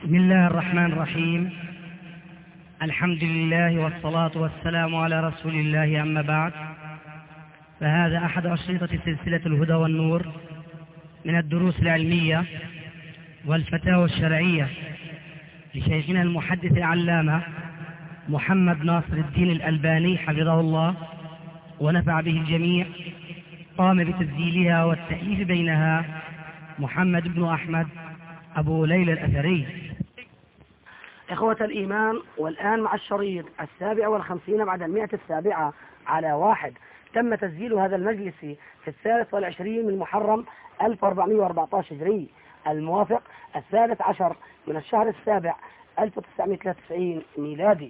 بسم الله الرحمن الرحيم. الحمد لله والصلاة والسلام على رسول الله، أما بعد، فهذا أحد أشرطة سلسلة الهدى والنور من الدروس العلمية والفتاوى الشرعية لشيخنا المحدث العلامة محمد ناصر الدين الألباني حفظه الله ونفع به الجميع. قام بتسجيلها والتأليف بينها محمد بن أحمد أبو ليلى الأثري. إخوة الإيمان، والآن مع الشريط 57 بعد 107 على 1. تم تسجيل هذا المجلس في 23 من محرم 1414 هجري، الموافق 13 من الشهر السابع 1993 ميلادي.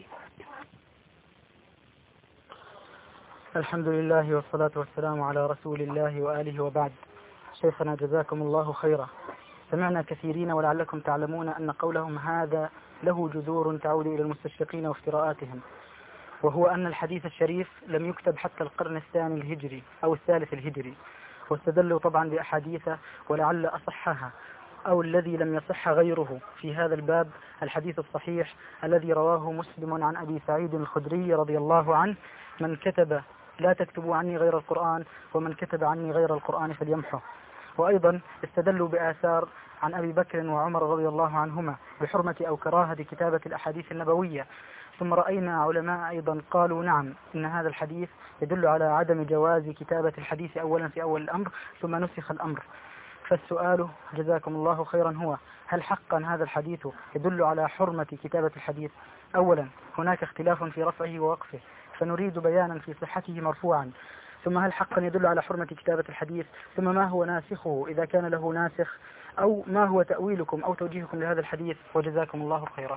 الحمد لله والصلاة والسلام على رسول الله وآله وبعد. شيخنا جزاكم الله خيرا. سمعنا كثيرين ولعلكم تعلمون أن قولهم هذا له جذور تعود إلى المستشرقين وافتراءاتهم، وهو أن الحديث الشريف لم يكتب حتى القرن الثاني الهجري أو الثالث الهجري، واستدلوا طبعا بأحاديث ولعل أصحها أو الذي لم يصح غيره في هذا الباب الحديث الصحيح الذي رواه مسلم عن أبي سعيد الخدري رضي الله عنه: من كتب لا تكتبوا عني غير القرآن، ومن كتب عني غير القرآن فليمحه. وأيضا استدلوا بآثار عن أبي بكر وعمر رضي الله عنهما بحرمة أو كراهة كتابة الأحاديث النبوية. ثم رأينا علماء أيضا قالوا نعم، إن هذا الحديث يدل على عدم جواز كتابة الحديث أولا في أول الأمر ثم نسخ الأمر. فالسؤال جزاكم الله خيرا هو: هل حقا هذا الحديث يدل على حرمة كتابة الحديث؟ أولا، هناك اختلاف في رفعه ووقفه، فنريد بيانا في صحته مرفوعا. ثم هل حقا يدل على حرمة كتابة الحديث؟ ثم ما هو ناسخه إذا كان له ناسخ؟ أو ما هو تأويلكم أو توجيهكم لهذا الحديث؟ وجزاكم الله خيرا.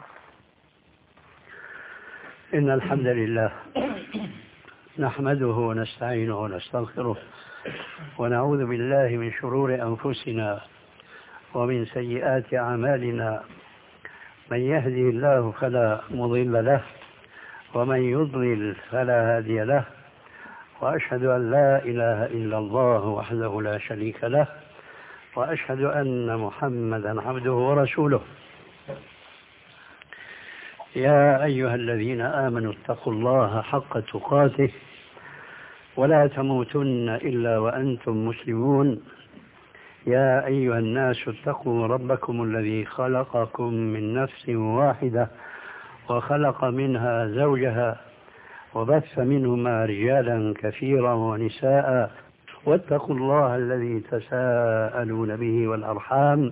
إن الحمد لله نحمده ونستعينه ونستغفره ونعوذ بالله من شرور أنفسنا ومن سيئات أعمالنا. من يهدي الله فلا مضل له ومن يضلل فلا هادي له، وأشهد أن لا إله إلا الله وحده لا شريك له، وأشهد أن محمدا عبده ورسوله. يا أيها الذين آمنوا اتقوا الله حق تقاته ولا تموتن إلا وأنتم مسلمون. يا أيها الناس اتقوا ربكم الذي خلقكم من نفس واحدة وخلق منها زوجها وبث منهما رجالا كثيرا ونساء، واتقوا الله الذي تساءلون به والأرحام،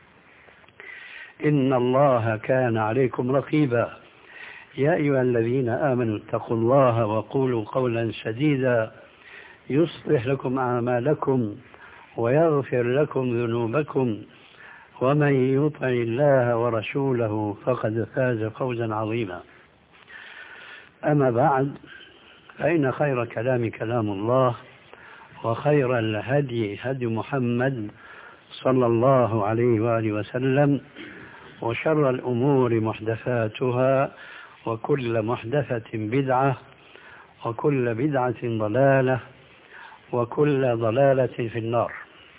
إن الله كان عليكم رقيبا. يا أيها الذين آمنوا اتقوا الله وقولوا قولا سديدا يصلح لكم أعمالكم ويغفر لكم ذنوبكم، ومن يطع الله ورسوله فقد فاز فوزا عظيما. أما بعد، فإن خير كلام كلام الله، وخير الهدي هدي محمد صلى الله عليه وآله وسلم، وشر الأمور محدثاتها، وكل محدثة بدعة، وكل بدعة ضلالة، وكل ضلالة في النار.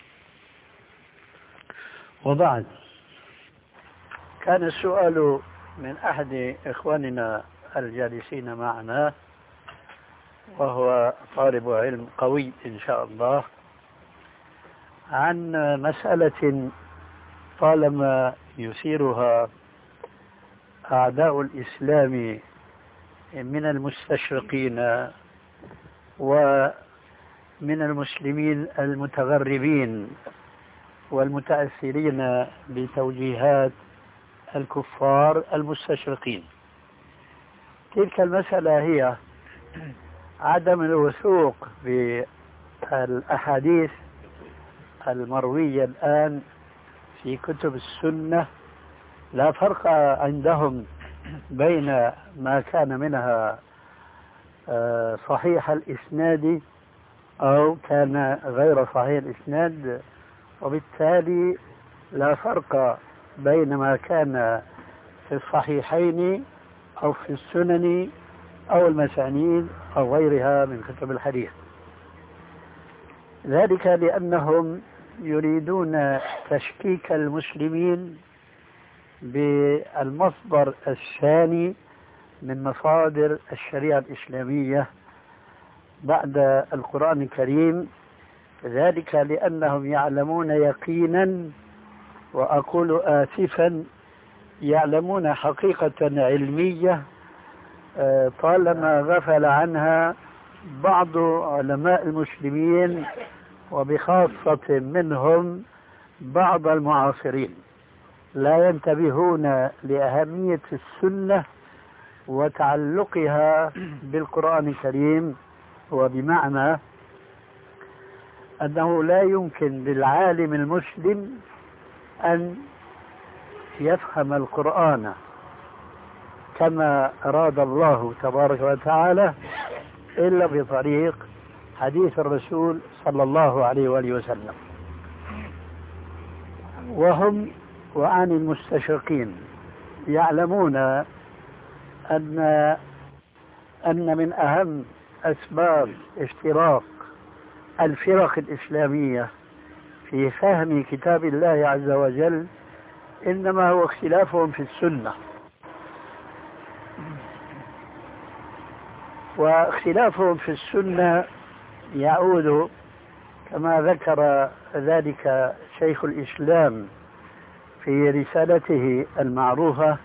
وبعد، كان السؤال من أحد إخواننا الجالسين معنا، وهو طالب علم قوي إن شاء الله، عن مسألة طالما يثيرها أعداء الإسلام من المستشرقين ومن المسلمين المتغربين والمتأثرين بتوجيهات الكفار المستشرقين. تلك المسألة هي عدم الوثوق بالأحاديث المروية الآن في كتب السنة. لا فرق عندهم بين ما كان منها صحيح الإسناد أو كان غير صحيح الإسناد، وبالتالي لا فرق بين ما كان في الصحيحين أو في السنن أو المسانيد أو غيرها من كتب الحديث. ذلك لأنهم يريدون تشكيك المسلمين بالمصدر الثاني من مصادر الشريعة الإسلامية بعد القرآن الكريم، ذلك لأنهم يعلمون يقينا، وأقول آسفا يعلمون حقيقة علمية طالما غفل عنها بعض علماء المسلمين، وبخاصة منهم بعض المعاصرين، لا ينتبهون لأهمية السنة وتعلقها بالقرآن الكريم. وبمعنى أنه لا يمكن للعالم المسلم أن يفهم القرآن كما أراد الله تبارك وتعالى إلا بطريق حديث الرسول صلى الله عليه وآله وسلم. وهم وعن المستشرقين يعلمون أن من أهم أسباب افتراق الفرق الإسلامية في فهم كتاب الله عز وجل إنما هو اختلافهم في السنة. واختلافهم في السنة يعود كما ذكر ذلك شيخ الإسلام في رسالته المعروفة،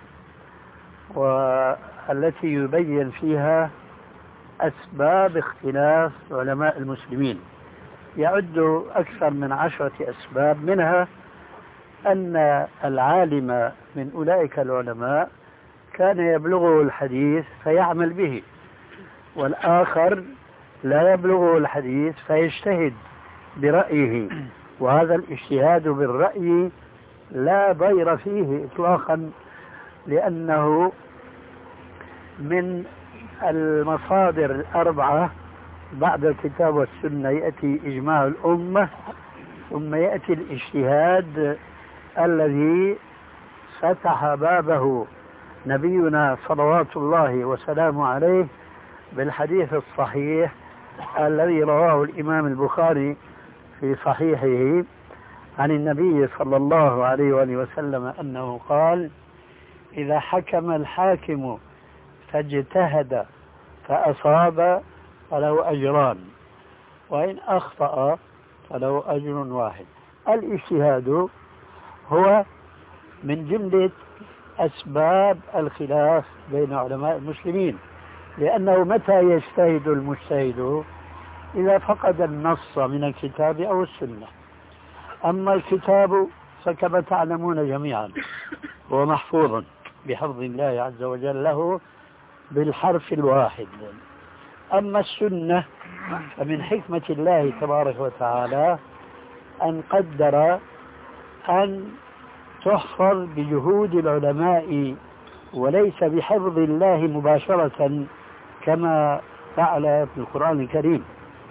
والتي يبين فيها أسباب اختلاف علماء المسلمين. يعد أكثر من 10 أسباب، منها أن العالم من أولئك العلماء كان يبلغه الحديث فيعمل به، والآخر لا يبلغه الحديث فيجتهد برأيه، وهذا الاجتهاد بالرأي لا ضير فيه إطلاقا، لأنه من المصادر الأربعة بعد الكتاب والسنة. يأتي إجماع الأمة، ثم يأتي الاجتهاد الذي فتح بابه نبينا صلوات الله وسلامه عليه بالحديث الصحيح الذي رواه الإمام البخاري في صحيحه عن النبي صلى الله عليه وآله وسلم أنه قال: إذا حكم الحاكم فاجتهد فأصاب فله أجران، وإن أخطأ فله أجر واحد. الاجتهاد هو من جملة أسباب الخلاف بين علماء المسلمين، لأنه متى يجتهد المجتهد؟ إذا فقد النص من الكتاب أو السنة. أما الكتاب فكما تعلمون جميعا هو محفوظ بحفظ الله عز وجل له بالحرف الواحد. أما السنة فمن حكمة الله تبارك وتعالى أن قدر أن تحفظ بجهود العلماء وليس بحفظ الله مباشرة كما فعل في القرآن الكريم.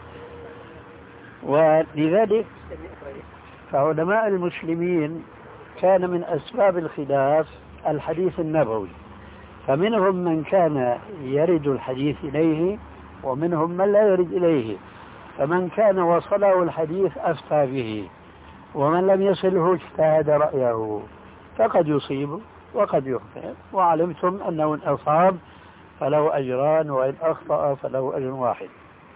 ولذلك فعلماء المسلمين كان من أسباب الخلاف الحديث النبوي، فمنهم من كان يرد الحديث إليه ومنهم من لا يرد إليه، فمن كان وصله الحديث أفتى به، ومن لم يصله اجتهد رأيه، فقد يصيب وقد يخطئ. وعلمتم أنه إن أصاب فله أجران، وإن أخطأ فله أجر واحد.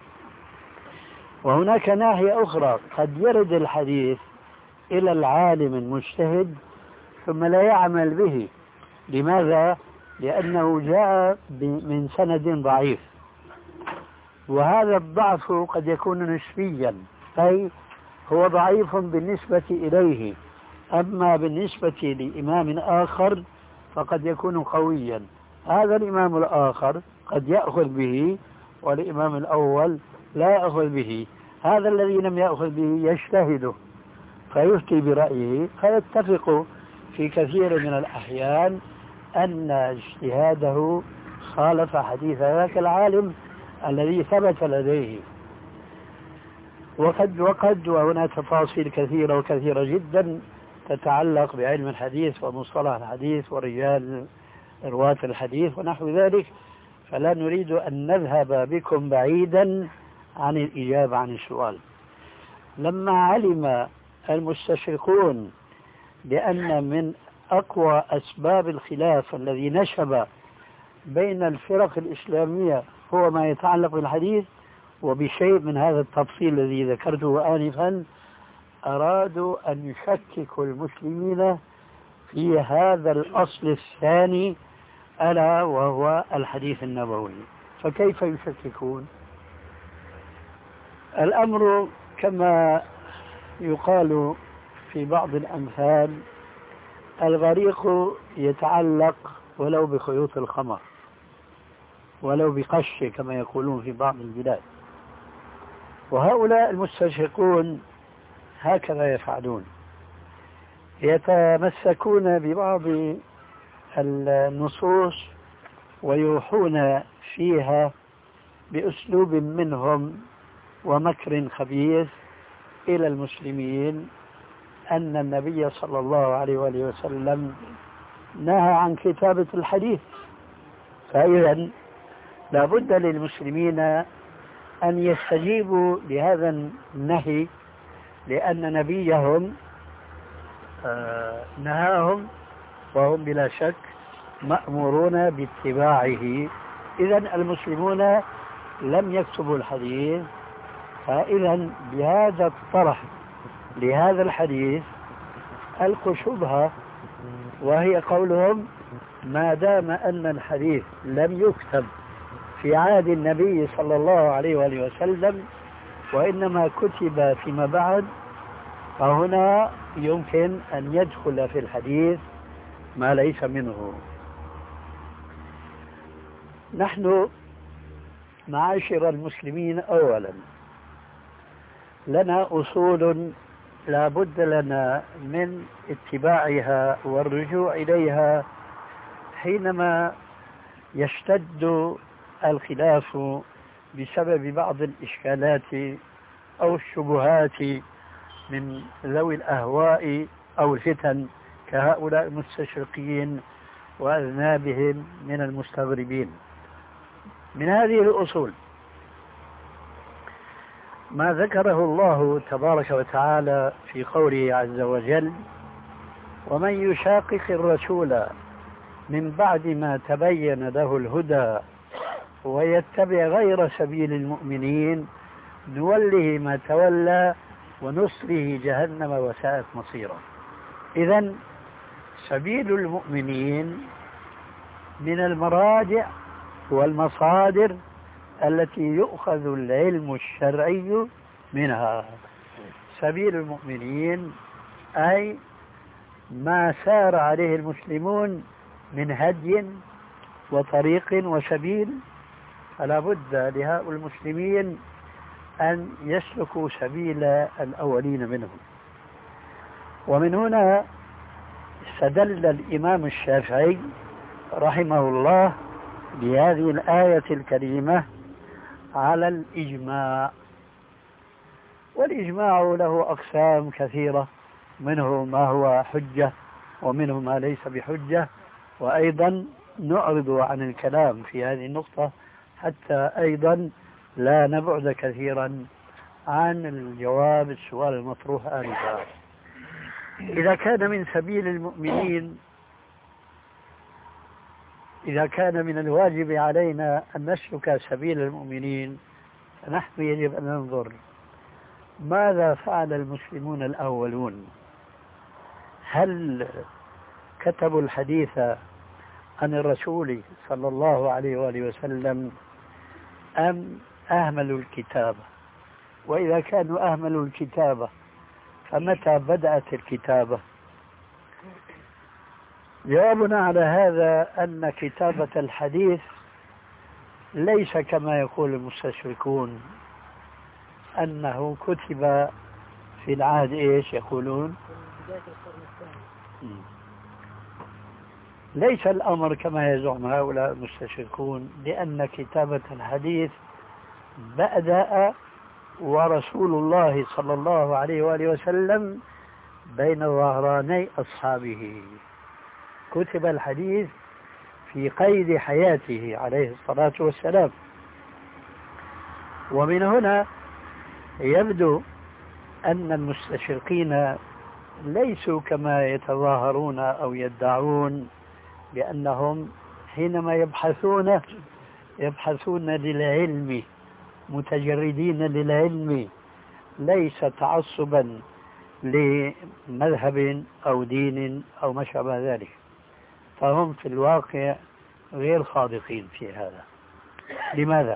وهناك ناحية أخرى، قد يرد الحديث إلى العالم المجتهد ثم لا يعمل به. لماذا؟ لأنه جاء من سند ضعيف، وهذا الضعف قد يكون نسبيا، أي هو ضعيف بالنسبة إليه، أما بالنسبة لإمام آخر فقد يكون قويا. هذا الإمام الآخر قد يأخذ به والإمام الأول لا يأخذ به. هذا الذي لم يأخذ به يجتهد فيفتي برأيه، فيتفق في كثير من الأحيان أن اجتهاده خالف حديث ذاك العالم الذي ثبت لديه. وقد وهنا تفاصيل كثيرة وكثيرة جدا تتعلق بعلم الحديث ومصطلح الحديث ورجال رواة الحديث ونحو ذلك، فلا نريد أن نذهب بكم بعيدا عن الإجابة عن السؤال. لما علم المستشرقون بأن من أقوى أسباب الخلاف الذي نشب بين الفرق الإسلامية هو ما يتعلق بالحديث، وبشيء من هذا التفصيل الذي ذكرته آنفا أرادوا أن يشككوا المسلمين في هذا الأصل الثاني، ألا وهو الحديث النبوي. فكيف يشككون؟ الأمر كما يقال في بعض الأمثال: الغريق يتعلق ولو بخيوط الخمر، ولو بقش كما يقولون في بعض البلاد. وهؤلاء المستشرقون هكذا يفعلون، يتمسكون ببعض النصوص ويوحون فيها بأسلوب منهم ومكر خبيث إلى المسلمين أن النبي صلى الله عليه وآله وسلم نهى عن كتابة الحديث. فإذا لا بد للمسلمين أن يستجيبوا لهذا النهي، لأن نبيهم نهاهم وهم بلا شك مأمورون باتباعه. إذا المسلمون لم يكتبوا الحديث، فإذا بهذا الطرح لهذا الحديث ألقوا شبهة، وهي قولهم: ما دام أن الحديث لم يكتب في عهد النبي صلى الله عليه وآله وسلم وإنما كتب فيما بعد، فهنا يمكن أن يدخل في الحديث ما ليس منه. نحن معاشر المسلمين أولا لنا أصول لا بد لنا من اتباعها والرجوع إليها حينما يشتد الخلاف بسبب بعض الإشكالات أو الشبهات من ذوي الأهواء أو الفتن كهؤلاء المستشرقين وأذنابهم من المستغربين. من هذه الأصول ما ذكره الله تبارك وتعالى في قوله عز وجل: ومن يشاقق الرسول من بعد ما تبين له الهدى ويتبع غير سبيل المؤمنين نوله ما تولى ونصله جهنم وساءت مصيرا. إذن سبيل المؤمنين من المراجع والمصادر التي يؤخذ العلم الشرعي منها. سبيل المؤمنين أي ما سار عليه المسلمون من هدي وطريق وسبيل، فلا بد لهؤلاء المسلمين أن يسلكوا سبيل الأولين منهم. ومن هنا استدل الإمام الشافعي رحمه الله بهذه الآية الكريمة على الإجماع. والإجماع له أقسام كثيرة، منه ما هو حجة ومنه ما ليس بحجة، وأيضا نعرض عن الكلام في هذه النقطة حتى أيضا لا نبعد كثيرا عن الجواب السؤال المطروح آنفا. إذا كان من سبيل المؤمنين، إذا كان من الواجب علينا أن نسلك سبيل المؤمنين، فنحن يجب أن ننظر ماذا فعل المسلمون الأولون. هل كتبوا الحديث عن الرسول صلى الله عليه وآله وسلم أم أهملوا الكتابة؟ وإذا كانوا أهملوا الكتابة فمتى بدأت الكتابة؟ جوابنا على هذا أن كتابة الحديث ليس كما يقول المستشركون أنه كتب في العهد إيش يقولون؟ ليس الأمر كما يزعم هؤلاء المستشركون، لأن كتابة الحديث بدأ ورسول الله صلى الله عليه وآله وسلم بين ظهراني أصحابه. كتب الحديث في قيد حياته عليه الصلاة والسلام. ومن هنا يبدو أن المستشرقين ليسوا كما يتظاهرون أو يدعون بأنهم حينما يبحثون للعلم، متجردين للعلم، ليس تعصبا لمذهب أو دين أو ما شابه ذلك، فهم في الواقع غير صادقين في هذا. لماذا؟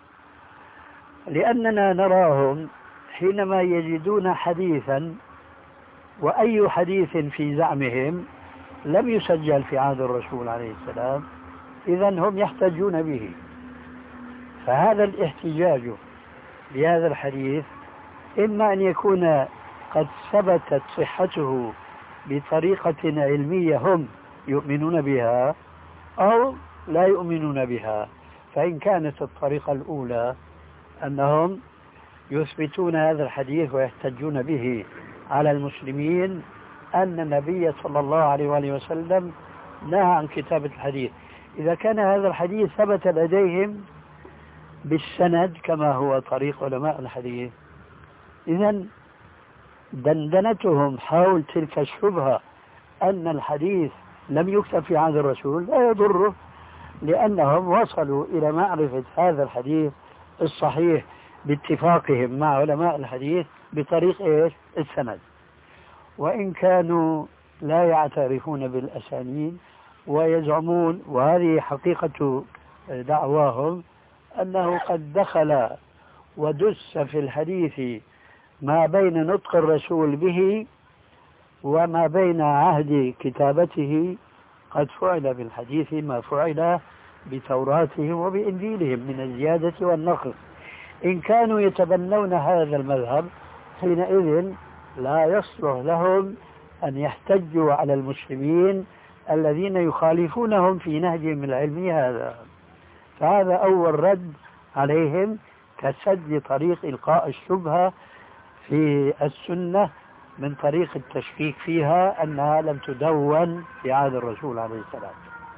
لأننا نراهم حينما يجدون حديثا، وأي حديث في زعمهم لم يسجل في عهد الرسول عليه السلام، إذن هم يحتجون به. فهذا الاحتجاج بهذا الحديث إما أن يكون قد ثبتت صحته بطريقة علمية هم يؤمنون بها، أو لا يؤمنون بها. فإن كانت الطريقة الأولى أنهم يثبتون هذا الحديث ويحتجون به على المسلمين أن النبي صلى الله عليه وآله وسلم نهى عن كتابة الحديث، إذا كان هذا الحديث ثبت لديهم بالسند كما هو طريق علماء الحديث، إذن دندنتهم حول تلك الشبهة أن الحديث لم يكتب في عهد الرسول لا يضره، لأنهم وصلوا إلى معرفة هذا الحديث الصحيح باتفاقهم مع علماء الحديث بطريق السند. وإن كانوا لا يعترفون بالأسانيد ويزعمون، وهذه حقيقة دعواهم، أنه قد دخل ودس في الحديث ما بين نطق الرسول به وما بين عهد كتابته، قد فعل بالحديث ما فعل بتوراتهم وبإنجيلهم من الزيادة والنقص. إن كانوا يتبنون هذا المذهب حينئذ لا يصلح لهم أن يحتجوا على المسلمين الذين يخالفونهم في نهجهم العلمي هذا. فهذا أول رد عليهم كسد طريق إلقاء الشبهة في السنة من طريق التشكيك فيها أنها لم تدون في عهد الرسول عليه السلام.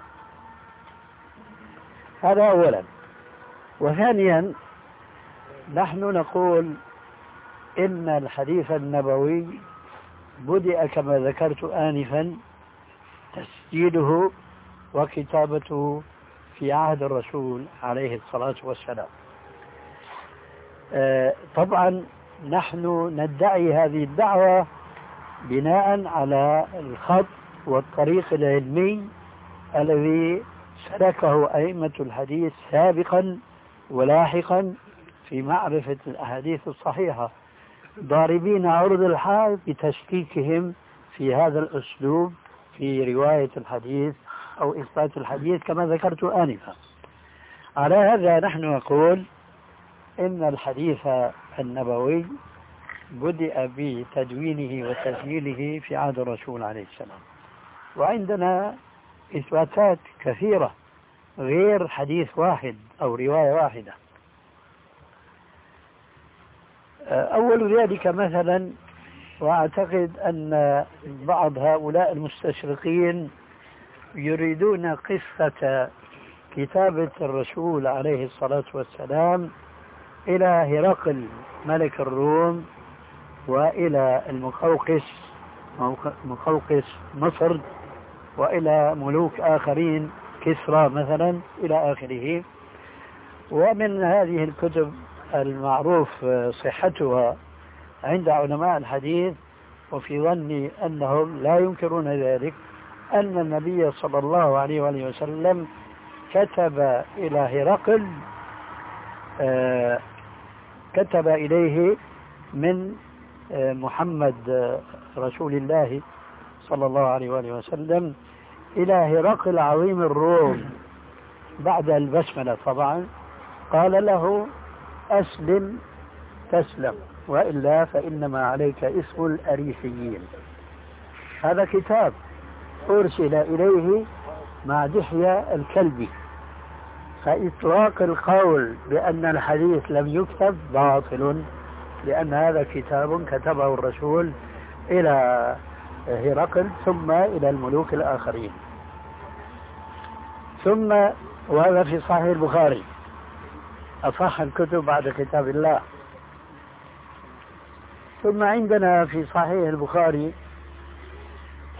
هذا أولا. وثانيا، نحن نقول إن الحديث النبوي بدأ كما ذكرت آنفا تسجيله وكتابته في عهد الرسول عليه الصلاة والسلام. طبعا نحن ندعي هذه الدعوة بناء على الخط والطريق العلمي الذي سلكه أئمة الحديث سابقا ولاحقا في معرفة الأحاديث الصحيحة، ضاربين عرض الحال بتشكيكهم في هذا الأسلوب في رواية الحديث أو إثبات الحديث كما ذكرت آنفا. على هذا نحن نقول إن الحديث النبوي بدأ بتدوينه وتسجيله في عهد الرسول عليه السلام، وعندنا إثباتات كثيرة غير حديث واحد أو رواية واحدة. أول ذلك مثلا، وأعتقد أن بعض هؤلاء المستشرقين يريدون قصة كتابة الرسول عليه الصلاة والسلام إلى هرقل ملك الروم وإلى مقوقس مصر وإلى ملوك آخرين كسرى مثلا إلى آخره. ومن هذه الكتب المعروف صحتها عند علماء الحديث، وفي ظني أنهم لا ينكرون ذلك، أن النبي صلى الله عليه وآله وسلم كتب إلى هرقل، كتب إليه من محمد رسول الله صلى الله عليه وآله وسلم إلى هرقل عظيم الروم بعد البسملة طبعا، قال له: أسلم تسلم، وإلا فإنما عليك اسم الأريسيين. هذا كتاب أرسل إليه مع دحية الكلبي. فإطلاق القول بأن الحديث لم يكتب باطل، لأن هذا كتاب كتبه الرسول إلى هرقل ثم إلى الملوك الآخرين. ثم وهذا في صحيح البخاري، أصح الكتب بعد كتاب الله. ثم عندنا في صحيح البخاري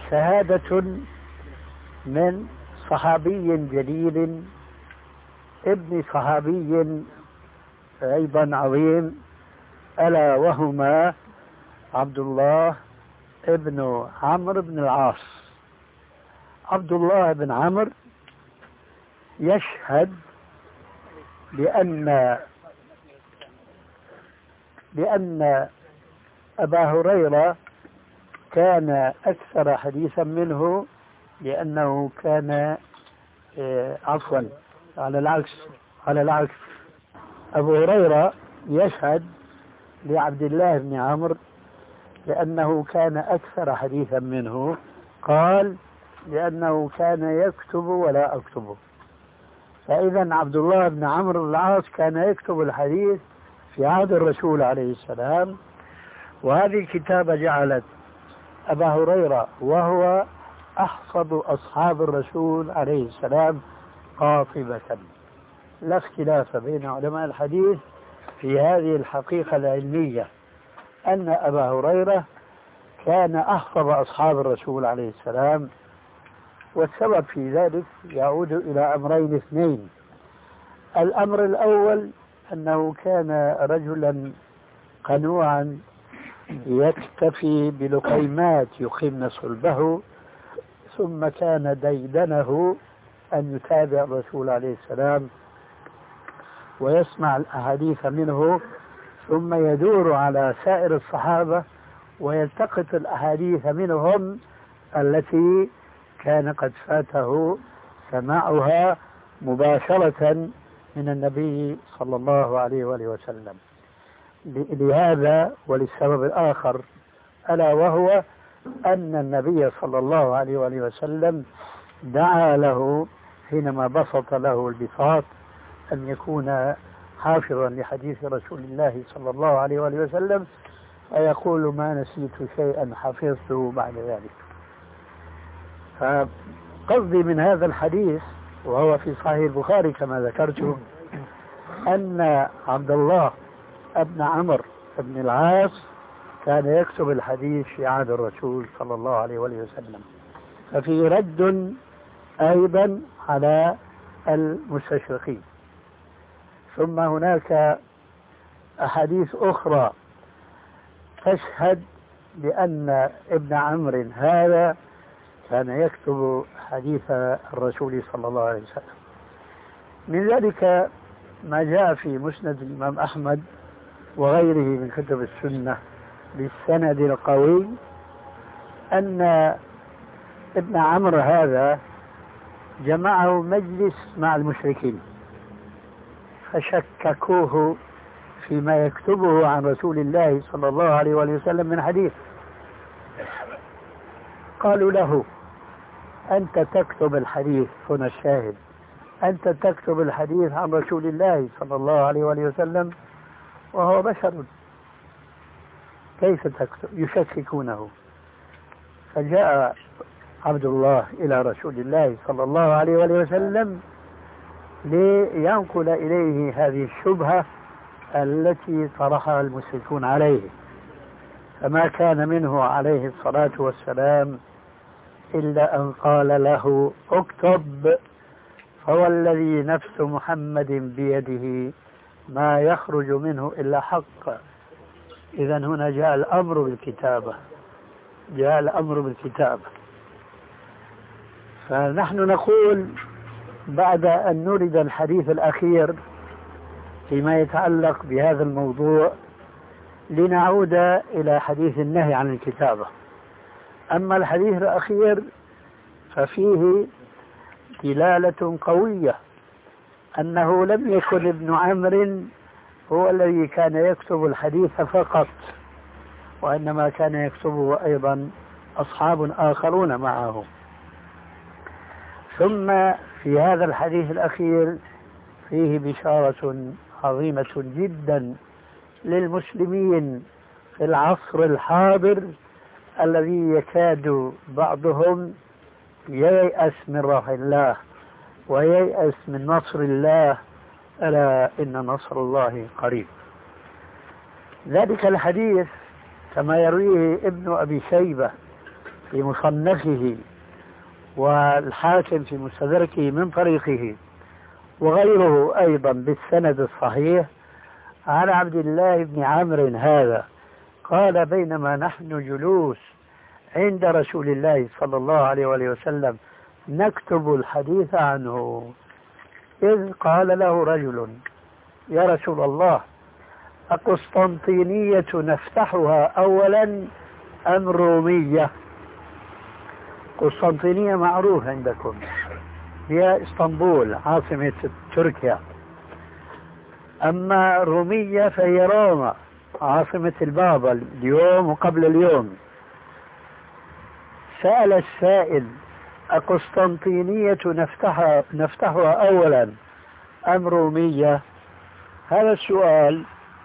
شهادة من صحابي جليل ابن صحابي أيضا عظيم، ألا وهما عبد الله ابن عمرو بن العاص. عبد الله بن عمرو يشهد بأن أبا هريرة كان أكثر حديثا منه، لأنه كان عفوا على العكس أبو هريرة يشهد لعبد الله بن عمرو لأنه كان أكثر حديثا منه، قال لأنه كان يكتب ولا أكتبه. فإذا عبد الله بن عمرو بن العاص كان يكتب الحديث في عهد الرسول عليه السلام، وهذه الكتابة جعلت أبا هريرة وهو أحفظ أصحاب الرسول عليه السلام قاطبة. لا اختلاف بين علماء الحديث في هذه الحقيقة العلمية، أن أبا هريرة كان أحفظ أصحاب الرسول عليه السلام. والسبب في ذلك يعود إلى أمرين اثنين. الأمر الأول أنه كان رجلا قنوعا يكتفي بلقيمات يقيمن صلبه، ثم كان ديدنه أن يتابع الرسول عليه السلام ويسمع الأحاديث منه، ثم يدور على سائر الصحابة ويلتقط الأحاديث منهم التي كان قد فاته سماعها مباشرة من النبي صلى الله عليه وآله وسلم. لهذا وللسبب الآخر، ألا وهو أن النبي صلى الله عليه وآله وسلم دعا له حينما بسط له البساط أن يكون حافظا لحديث رسول الله صلى الله عليه وآله وسلم، فيقول ما نسيت شيئا حفظته بعد ذلك. فقصدي من هذا الحديث، وهو في صحيح البخاري كما ذكرت، أن عبد الله ابن عمرو بن العاص كان يكتب الحديث في عهد الرسول صلى الله عليه وآله وسلم. ففي رد أيضا على المستشرقين. ثم هناك أحاديث أخرى تشهد بأن ابن عمرو هذا كان يكتب حديث الرسول صلى الله عليه وسلم. من ذلك ما جاء في مسند الإمام أحمد وغيره من كتب السنة بالسند القوي أن ابن عمرو هذا جمعه مجلس مع المشركين فشككوه فيما يكتبه عن رسول الله صلى الله عليه وسلم من حديث. قالوا له أنت تكتب الحديث، هنا الشاهد، أنت تكتب الحديث عن رسول الله صلى الله عليه وسلم وهو بشر، كيف تكتب؟ يشككونه. فجاء عبد الله إلى رسول الله صلى الله عليه وسلم لينقل إليه هذه الشبهة التي طرحها المشركون عليه، فما كان منه عليه الصلاة والسلام إلا أن قال له اكتب، فوالذي نفس محمد بيده ما يخرج منه إلا حق. إذا هنا جاء الأمر بالكتابة، جاء الأمر بالكتابة. فنحن نقول بعد أن نرد الحديث الأخير فيما يتعلق بهذا الموضوع لنعود إلى حديث النهي عن الكتابة. أما الحديث الأخير ففيه دلالة قوية أنه لم يكن ابن عمرو هو الذي كان يكتب الحديث فقط، وإنما كان يكتبه أيضا أصحاب آخرون معه. ثم في هذا الحديث الأخير فيه بشارة عظيمة جدا للمسلمين في العصر الحاضر الذي يكاد بعضهم ييأس من روح الله وييأس من نصر الله، ألا إن نصر الله قريب. ذلك الحديث كما يرويه ابن أبي شيبة في مصنفه والحاكم في مستدركه من طريقه وغيره أيضا بالسند الصحيح عن عبد الله بن عمرو هذا قال بينما نحن جلوس عند رسول الله صلى الله عليه وآله وسلم نكتب الحديث عنه إذ قال له رجل يا رسول الله أقسطنطينية نفتحها أولا أم رومية؟ قسطنطينية معروف عندكم، هي اسطنبول عاصمة تركيا، أما رومية فهي روما عاصمة البابا اليوم وقبل اليوم. سأل السائل أقسطنطينية نفتحها أولا أم رومية؟ هذا السؤال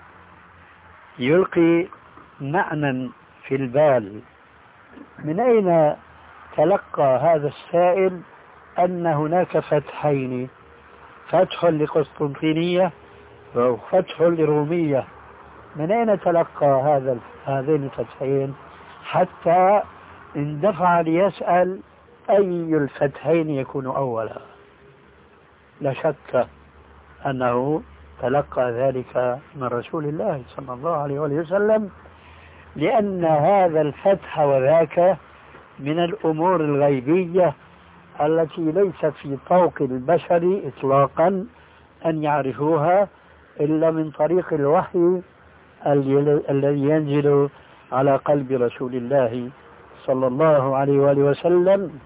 يلقي معنى في البال. من أين تلقى هذا السائل أن هناك فتحين، فتح لقسطنطينية وفتح لرومية؟ من أين تلقى هذين الفتحين حتى اندفع ليسأل أي الفتحين يكون أولا؟ لا شك أنه تلقى ذلك من رسول الله صلى الله عليه وسلم، لأن هذا الفتح وذاك من الأمور الغيبية التي ليس في طوق البشر إطلاقا أن يعرفوها إلا من طريق الوحي الذي ينزل على قلب رسول الله صلى الله عليه وآله وسلم.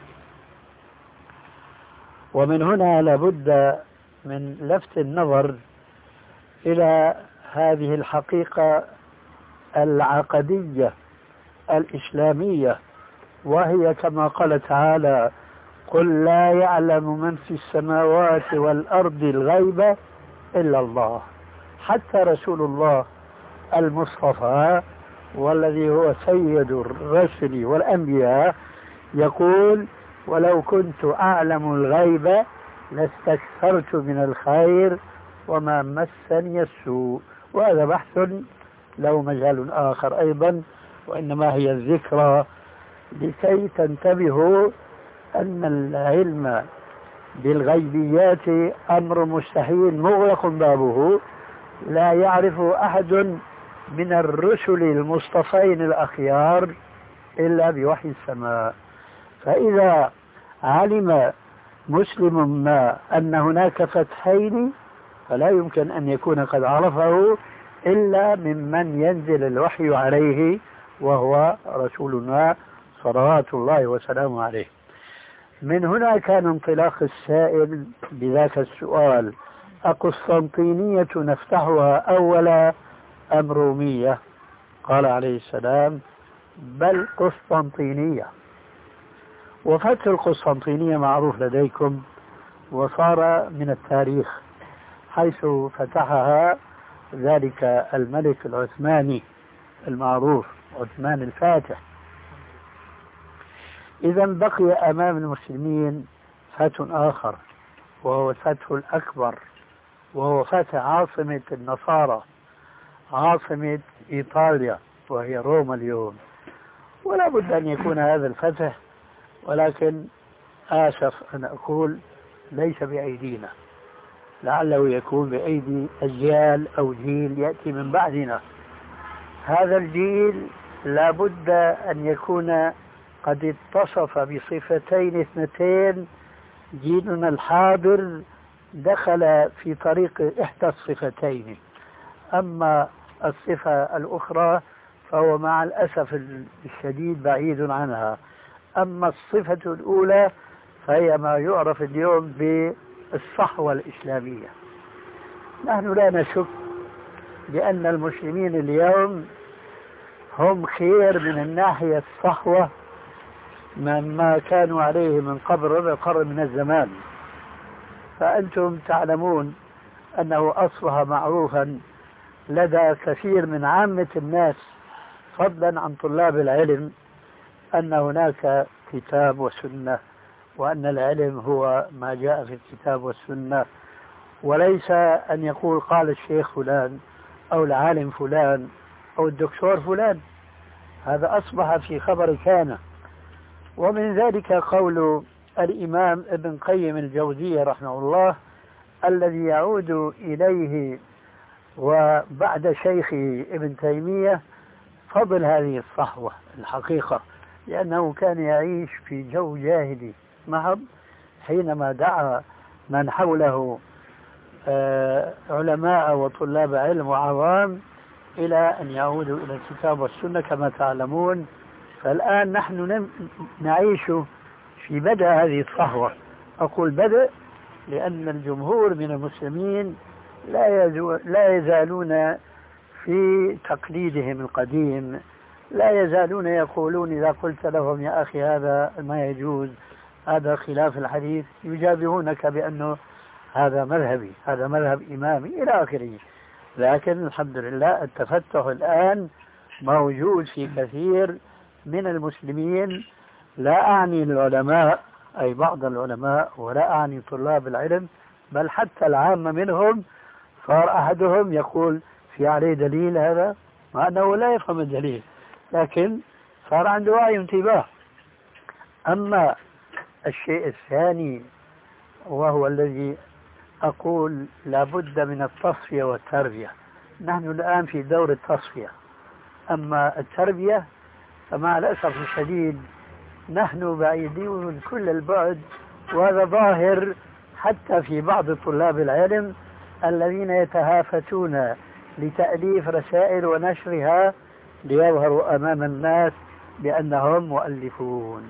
ومن هنا لابد من لفت النظر إلى هذه الحقيقة العقدية الإسلامية، وهي كما قال تعالى قل لا يعلم من في السماوات والأرض الغيب إلا الله. حتى رسول الله المصطفى والذي هو سيد الرسل والأنبياء يقول ولو كنت أعلم الغيب لاستكثرت من الخير وما مسني السوء. وهذا بحث له مجال آخر أيضا، وإنما هي الذكرى لكي تنتبهوا أن العلم بالغيبيات أمر مستحيل مغلق بابه، لا يعرف أحد من الرسل المصطفين الأخيار إلا بوحي السماء. فإذا علم مسلم ما أن هناك فتحين فلا يمكن أن يكون قد عرفه إلا ممن ينزل الوحي عليه وهو رسولنا صلوات الله وسلامه عليه. من هنا كان انطلاق السائل بذاك السؤال أقسطنطينية نفتحها أولا أم رومية؟ قال عليه السلام بل قسطنطينية. وفتح القسطنطينية معروف لديكم وصار من التاريخ، حيث فتحها ذلك الملك العثماني المعروف عثمان الفاتح. إذا بقي أمام المسلمين فتح آخر وهو الفتح الأكبر، وهو فتح عاصمة النصارى، عاصمة إيطاليا وهي روما اليوم. ولا بد أن يكون هذا الفتح، ولكن آسف أن أقول ليس بأيدينا، لعله يكون بأيدي أجيال أو جيل يأتي من بعدنا. هذا الجيل لا بد أن يكون قد اتصف بصفتين اثنتين. جيلنا الحاضر دخل في طريق إحدى الصفتين، أما الصفة الأخرى فهو مع الأسف الشديد بعيد عنها. أما الصفة الأولى فهي ما يعرف اليوم بالصحوة الإسلامية. نحن لا نشك بأن المسلمين اليوم هم خير من الناحية الصحوة مما كانوا عليه من قبل ربع قرن من الزمان. فأنتم تعلمون أنه أصبح معروفا لدى كثير من عامة الناس فضلا عن طلاب العلم أن هناك كتاب وسنة، وأن العلم هو ما جاء في الكتاب والسنة، وليس أن يقول قال الشيخ فلان أو العالم فلان أو الدكتور فلان. هذا أصبح في خبر كان، ومن ذلك قول الإمام ابن قيم الجوزية رحمه الله الذي يعود إليه وبعد شيخه ابن تيمية فضل هذه الصحوة الحقيقة، لأنه كان يعيش في جو جاهلي محض حينما دعا من حوله علماء وطلاب علم وعوام إلى أن يعودوا إلى الكتاب والسنة كما تعلمون. فالآن نحن نعيش في بدء هذه الصحوة. أقول بدء لأن الجمهور من المسلمين لا يزالون في تقليدهم القديم، لا يزالون يقولون إذا قلت لهم يا أخي هذا ما يجوز، هذا خلاف الحديث، يجابهونك بأنه هذا مذهبي، هذا مذهب إمامي إلى آخره. لكن الحمد لله التفتح الآن موجود في كثير من المسلمين، لا أعني العلماء أي بعض العلماء ولا أعني طلاب العلم، بل حتى العامة منهم صار أحدهم يقول في عليه دليل هذا مع أنه لا يفهم الدليل، لكن صار عنده وعي انتباه. أما الشيء الثاني وهو الذي أقول لابد من التصفية والتربية. نحن الآن في دور التصفية، أما التربية فمع الأسف الشديد نحن بعيدون كل البعد، وهذا ظاهر حتى في بعض طلاب العلم الذين يتهافتون لتأليف رسائل ونشرها ليظهروا أمام الناس بأنهم مؤلفون،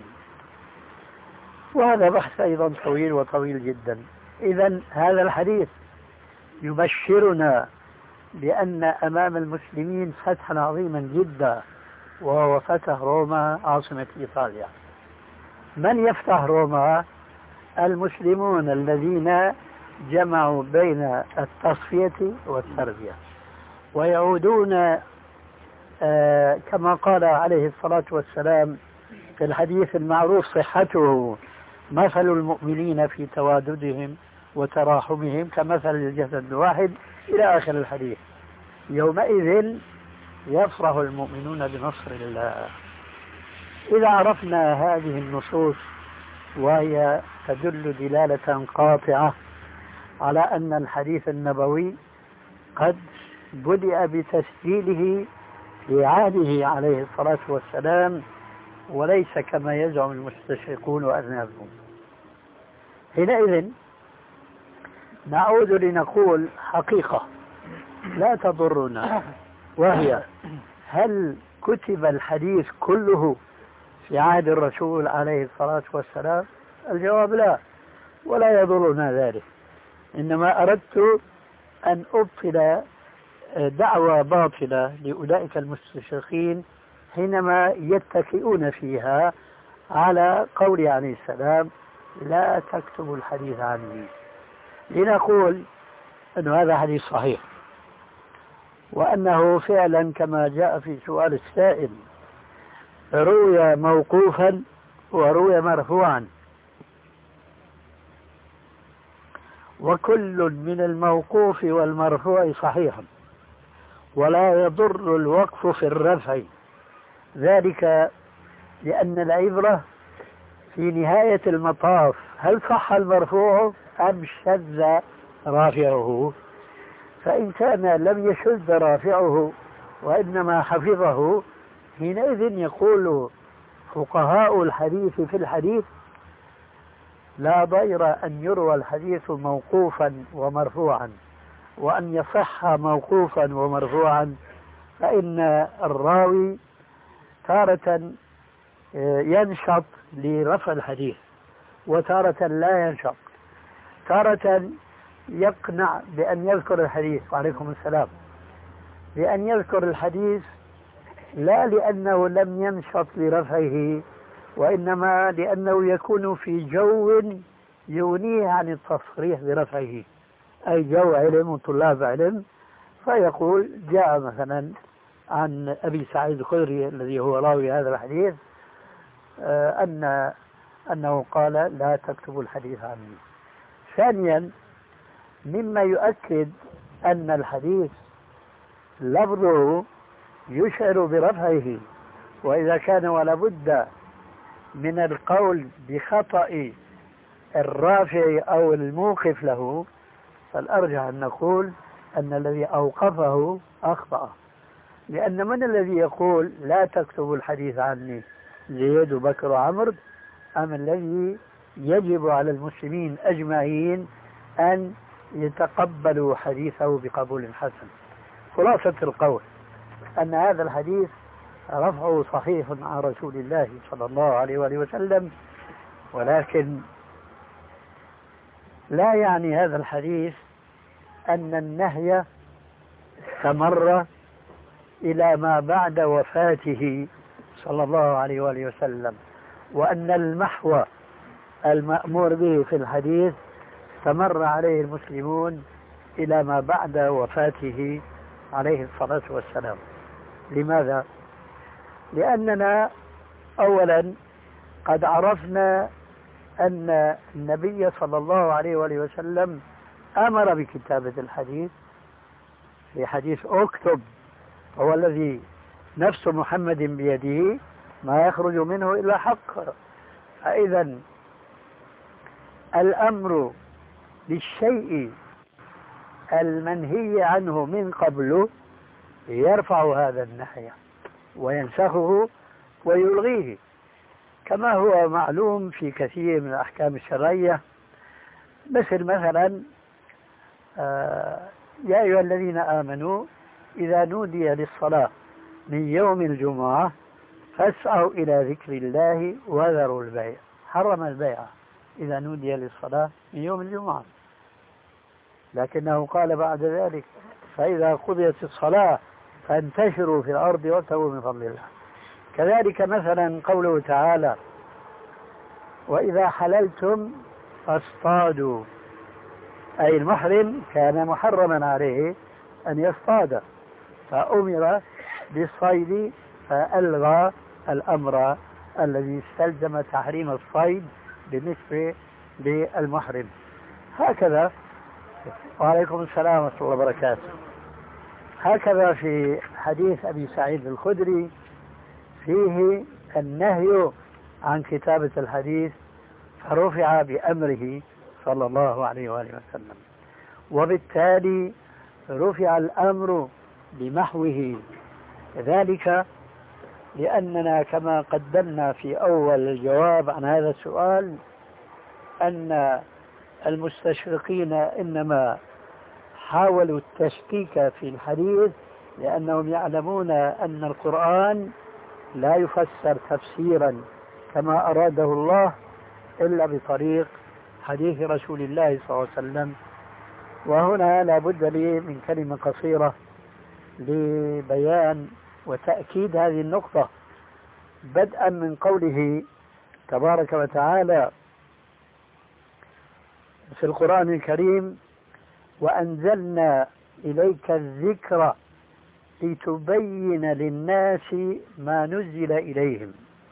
وهذا بحث أيضا طويل وطويل جدا. إذن هذا الحديث يبشرنا بأن أمام المسلمين فتحا عظيما جدا، وهو فتح روما عاصمة إيطاليا. من يفتح روما؟ المسلمون الذين جمعوا بين التصفية والتربية، ويعودون كما قال عليه الصلاة والسلام في الحديث المعروف صحته: مثل المؤمنين في تواددهم وتراحمهم كمثل الجسد الواحد، إلى آخر الحديث. يومئذ يفرح المؤمنون بنصر الله. إذا عرفنا هذه النصوص وهي تدل دلالة قاطعة على أن الحديث النبوي قد بدأ بتسجيله في عهده عليه الصلاة والسلام، وليس كما يزعم المستشرقون وأذنابهم، حينئذ نعود لنقول حقيقة لا تضرنا، وهي: هل كتب الحديث كله في عهد الرسول عليه الصلاة والسلام؟ الجواب لا، ولا يضرنا ذلك. إنما أردت أن أبطل دعوة باطلة لأولئك المستشرقين حينما يتكئون فيها على قول عليه السلام: لا تكتبوا الحديث عني. لنقول أن هذا حديث صحيح، وأنه فعلا كما جاء في سؤال السائل روي موقوفا وروي مرفوعا، وكل من الموقوف والمرفوع صحيح، ولا يضر الوقف في الرفع، ذلك لأن العبرة في نهاية المطاف هل صح المرفوع أم شذ رافعه. فإن كان لم يشذ رافعه وإنما حفظه، حينئذ يقول فقهاء الحديث في الحديث: لا ضير أن يروى الحديث موقوفا ومرفوعا، وأن يصح موقوفا ومرفوعا، فإن الراوي تارة ينشط لرفع الحديث وتارة لا ينشط، تارة يقنع بأن يذكر الحديث، وعليكم السلام، بأن يذكر الحديث لا لأنه لم ينشط لرفعه، وإنما لأنه يكون في جو يغنيه عن التصريح برفعه، أي جو علم وطلاب علم، فيقول: جاء مثلا عن أبي سعيد الخدري الذي هو راوي هذا الحديث أنه قال: لا تكتبوا الحديث عني. ثانيا، مما يؤكد أن الحديث لفظه يشعر برفعه، وإذا كان ولا بد من القول بخطأ الرافع أو الموقف له، فالأرجح أن نقول أن الذي أوقفه أخطأ. لأن من الذي يقول لا تكتبوا الحديث عني زيد وبكر وعمر، أم الذي يجب على المسلمين أجمعين أن يتقبلوا حديثه بقبول حسن؟ خلاصة القول أن هذا الحديث رفعه صحيح عن رسول الله صلى الله عليه وآله وسلم، ولكن لا يعني هذا الحديث أن النهي استمر إلى ما بعد وفاته صلى الله عليه وآله وسلم، وأن المحو المأمور به في الحديث استمر عليه المسلمون إلى ما بعد وفاته عليه الصلاة والسلام. لماذا؟ لأننا أولا قد عرفنا أن النبي صلى الله عليه وآله وسلم أمر بكتابة الحديث في حديث اكتب، هو الذي نفس محمد بيده ما يخرج منه إلا حق. فإذا الأمر بالشيء المنهي عنه من قبل يرفع هذا النهي وينسخه ويلغيه، كما هو معلوم في كثير من الأحكام الشرعية. مثلا يا أيها الذين آمنوا إذا نودي للصلاة من يوم الجمعة فاسعوا إلى ذكر الله وذروا البيع. حرم البيع إذا نودي للصلاة من يوم الجمعة، لكنه قال بعد ذلك فإذا قضيت الصلاة فانتشروا في الأرض وابتغوا من فضل الله. كذلك مثلا قوله تعالى وإذا حللتم فاصطادوا، أي المحرم كان محرما عليه أن يصطاد، فأمر بالصيد فألغى الأمر الذي استلزم تحريم الصيد بالنسبة للمحرم. هكذا وعليكم السلام ورحمة الله وبركاته. هكذا في حديث أبي سعيد الخدري فيه النهي عن كتابة الحديث فرفع بأمره صلى الله عليه وآله وسلم، وبالتالي رفع الأمر بمحوه. ذلك لأننا كما قدمنا في أول الجواب عن هذا السؤال أن المستشرقين إنما حاولوا التشكيك في الحديث لأنهم يعلمون أن القرآن لا يفسر تفسيرا كما أراده الله إلا بطريق حديث رسول الله صلى الله عليه وسلم. وهنا لا بد لي من كلمة قصيرة لبيان وتأكيد هذه النقطة، بدءا من قوله تبارك وتعالى في القرآن الكريم وأنزلنا إليك الذكر لتبين للناس ما نزل إليهم.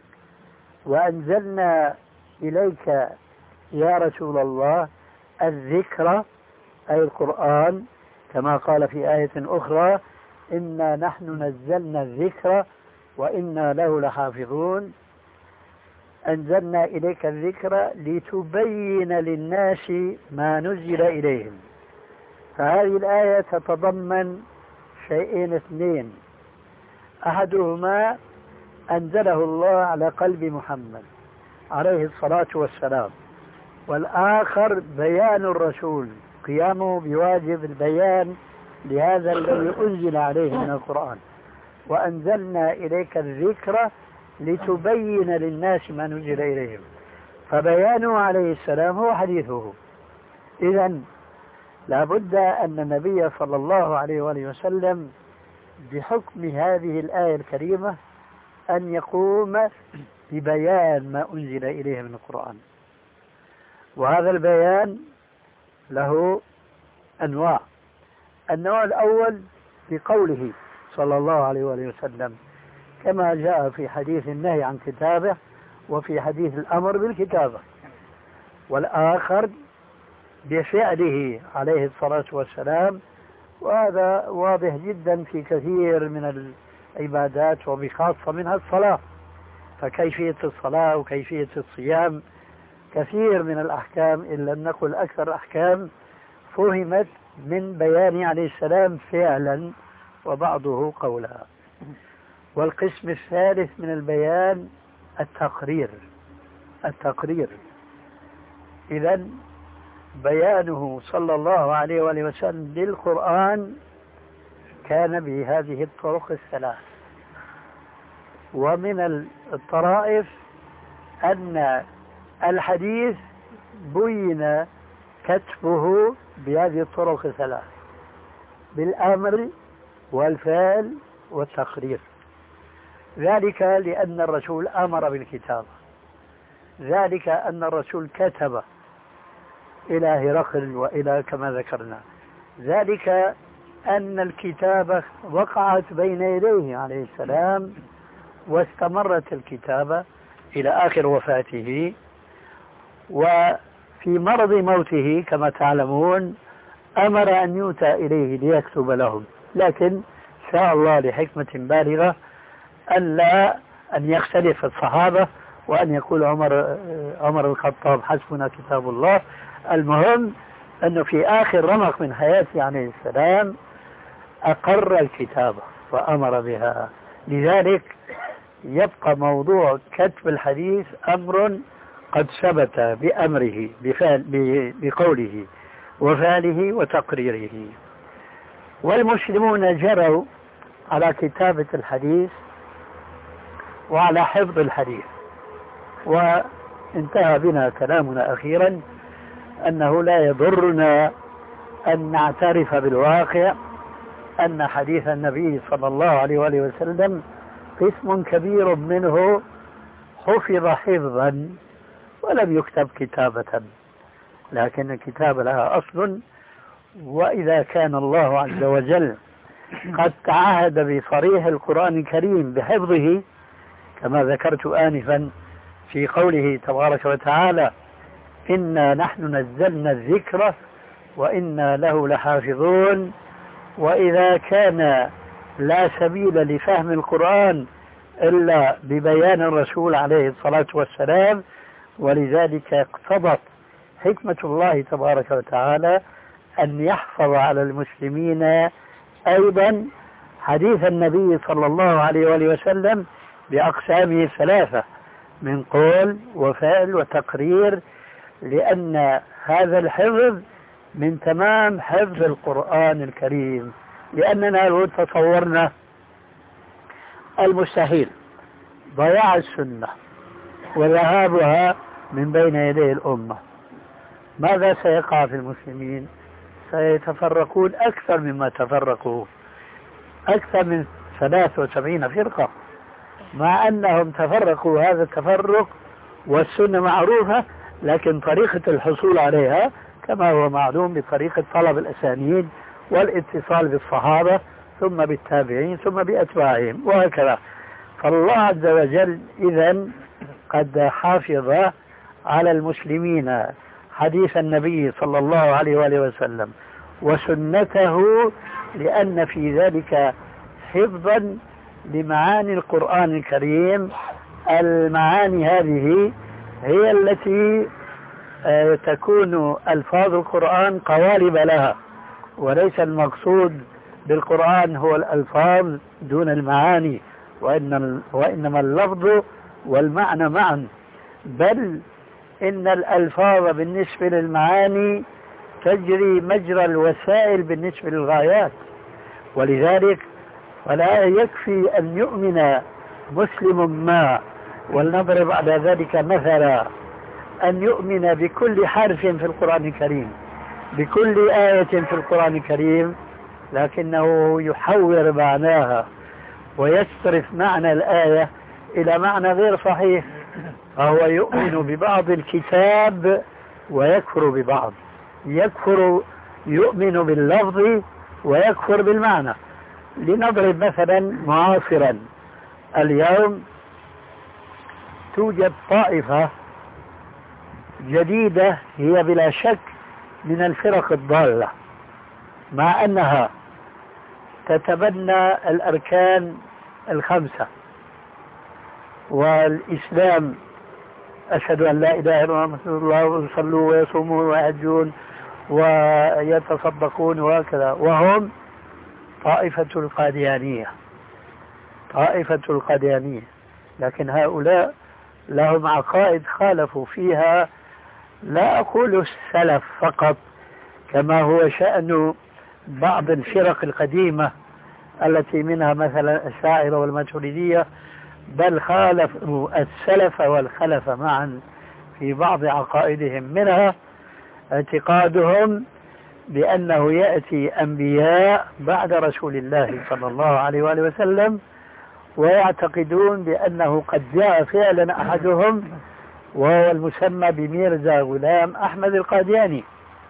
وأنزلنا إليك يا رسول الله الذكر أي القرآن، كما قال في آية أخرى إنا نحن نزلنا الذكر وإنا له لحافظون. أنزلنا إليك الذكر لتبين للناس ما نزل إليهم. فهذه الآية تتضمن شيئين اثنين، أحدهما أنزله الله على قلب محمد عليه الصلاة والسلام، والآخر بيان الرسول قيامه بواجب البيان لهذا الذي أنزل عليه من القرآن. وأنزلنا إليك الذكر لتبين للناس ما نزل إليهم، فبيانه عليه السلام هو حديثه. إذن لا بد أن النبي صلى الله عليه وآله وسلم بحكم هذه الآية الكريمة أن يقوم ببيان ما أنزل إليه من القرآن. وهذا البيان له أنواع. النوع الأول بقوله صلى الله عليه وآله وسلم كما جاء في حديث النهي عن كتابه وفي حديث الأمر بالكتابة، والآخر بفعله عليه الصلاة والسلام، وهذا واضح جدا في كثير من العبادات وبخاصة منها الصلاة. فكيفية الصلاة وكيفية الصيام كثير من الأحكام إن لم نقل أكثر الأحكام فهمت من بيان عليه السلام فعلا وبعضه قولا. والقسم الثالث من البيان التقرير. إذن بيانه صلى الله عليه وآله وسلم للقرآن كان بهذه الطرق الثلاث. ومن الطرائف أن الحديث بين كتبه بهذه الطرق الثلاث: بالأمر والفعل والتقرير. ذلك لأن الرسول أمر بالكتابة، ذلك أن الرسول كتب إلى هرقل وإلى كما ذكرنا، ذلك أن الكتابة وقعت بين يديه عليه السلام واستمرت الكتابة إلى آخر وفاته. وفي مرض موته كما تعلمون أمر أن يؤتى إليه ليكتب لهم، لكن شاء الله لحكمة بالغة ألا أن يختلف الصحابة وأن يقول عمر الخطاب حسبنا كتاب الله. المهم أنه في آخر رمق من حياته عليه السلام أقر الكتابة وأمر بها. لذلك يبقى موضوع كتب الحديث أمر قد ثبت بأمره بقوله وفعله وتقريره. والمسلمون جروا على كتابة الحديث وعلى حفظ الحديث. وانتهى بنا كلامنا أخيرا أنه لا يضرنا أن نعترف بالواقع أن حديث النبي صلى الله عليه وآله وسلم قسم كبير منه حفظ حفظا ولم يكتب كتابة، لكن الكتابة لها أصل. وإذا كان الله عز وجل قد تعهد بصريح القرآن الكريم بحفظه كما ذكرت آنفا في قوله تبارك وتعالى: إنا نحن نزلنا الذكر وإنا له لحافظون. وإذا كان لا سبيل لفهم القرآن إلا ببيان الرسول عليه الصلاة والسلام، ولذلك اقتضت حكمة الله تبارك وتعالى أن يحفظ على المسلمين أيضا حديث النبي صلى الله عليه وآله وسلم بأقسامه الثلاثة من قول وفعل وتقرير، لأن هذا الحفظ من تمام حفظ القرآن الكريم. لأننا لو تصورنا المستحيل ضياع السنة وذهابها من بين يدي الأمة، ماذا سيقع في المسلمين؟ سيتفرقون أكثر مما تفرقوا، أكثر من 73 فرقة، مع أنهم تفرقوا هذا التفرق والسنة معروفة، لكن طريقة الحصول عليها كما هو معلوم بطريقة طلب الأسانيد والاتصال بالصحابة ثم بالتابعين ثم بأتباعهم وهكذا. فالله عز وجل إذن قد حافظ على المسلمين حديث النبي صلى الله عليه وآله وسلم وسنته، لأن في ذلك حفظا لمعاني القرآن الكريم. المعاني هذه هي التي تكون ألفاظ القرآن قوالب لها، وليس المقصود بالقرآن هو الألفاظ دون المعاني، وإنما اللفظ والمعنى معا، بل إن الألفاظ بالنسبة للمعاني تجري مجرى الوسائل بالنسبة للغايات. ولذلك فلا يكفي أن يؤمن مسلم ما، ولنضرب على ذلك مثلا، أن يؤمن بكل حرف في القرآن الكريم بكل آية في القرآن الكريم، لكنه يحور معناها ويصرف معنى الآية إلى معنى غير صحيح، فهو يؤمن ببعض الكتاب ويكفر ببعض، يؤمن باللفظ ويكفر بالمعنى. لنضرب مثلا معاصرا، اليوم توجد طائفة جديدة هي بلا شك من الفرق الضالة، مع أنها تتبنى الأركان الخمسة والإسلام أشهد أن لا إله إلا الله محمد رسول الله ويصلوا ويصومون ويحجون ويتصدقون وهكذا، وهم طائفة القاديانية. لكن هؤلاء لهم عقائد خالفوا فيها، لا أقول السلف فقط كما هو شأن بعض الفرق القديمة التي منها مثلا الأشاعرة والماتريدية، بل خالفوا السلف والخلف معا في بعض عقائدهم، منها اعتقادهم بأنه يأتي أنبياء بعد رسول الله صلى الله عليه وآله وسلم، ويعتقدون بأنه قد جاء فعلا أحدهم وهو المسمى بميرزا غلام أحمد القادياني.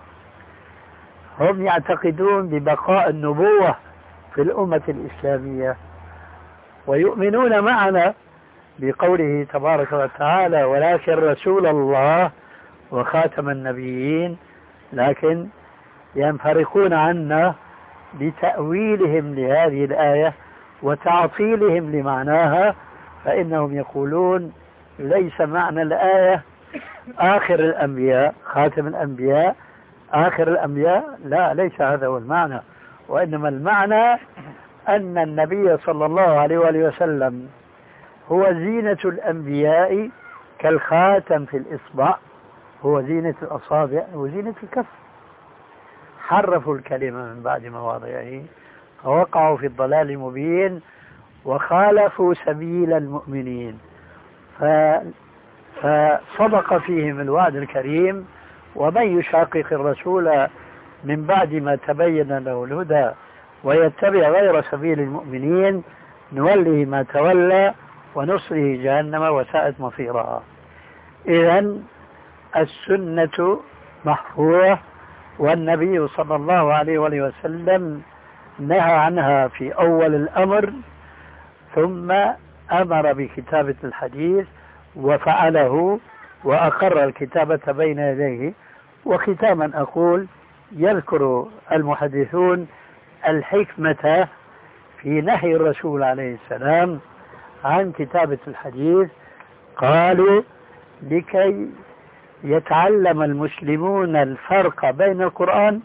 هم يعتقدون ببقاء النبوة في الأمة الإسلامية، ويؤمنون معنا بقوله تبارك وتعالى ولكن رسول الله وخاتم النبيين، لكن ينفرقون عنا بتأويلهم لهذه الآية وتعطيلهم لمعناها، فإنهم يقولون ليس معنى الآية آخر الأنبياء خاتم الأنبياء آخر الأنبياء، لا، ليس هذا هو المعنى، وإنما المعنى أن النبي صلى الله عليه وآله وسلم هو زينة الأنبياء كالخاتم في الإصبع، هو زينة الأصابع وزينة الكف. حرفوا الكلمة من بعد مواضعه فوقعوا في الضلال المبين وخالفوا سبيل المؤمنين، فصدق فيهم الوعد الكريم: ومن يشاقق الرسول من بعد ما تبين له الهدى ويتبع غير سبيل المؤمنين نوله ما تولى ونصره جهنم وساءت مصيرها. إذن السنة محفوظة، والنبي صلى الله عليه وآله وسلم نهى عنها في أول الأمر، ثم أمر بكتابة الحديث وفعله وأقر الكتابة بين يديه. وختاما أقول: يذكر المحدثون الحكمة في نهي الرسول عليه السلام عن كتابة الحديث. قالوا: لكي يتعلم المسلمون الفرق بين القرآن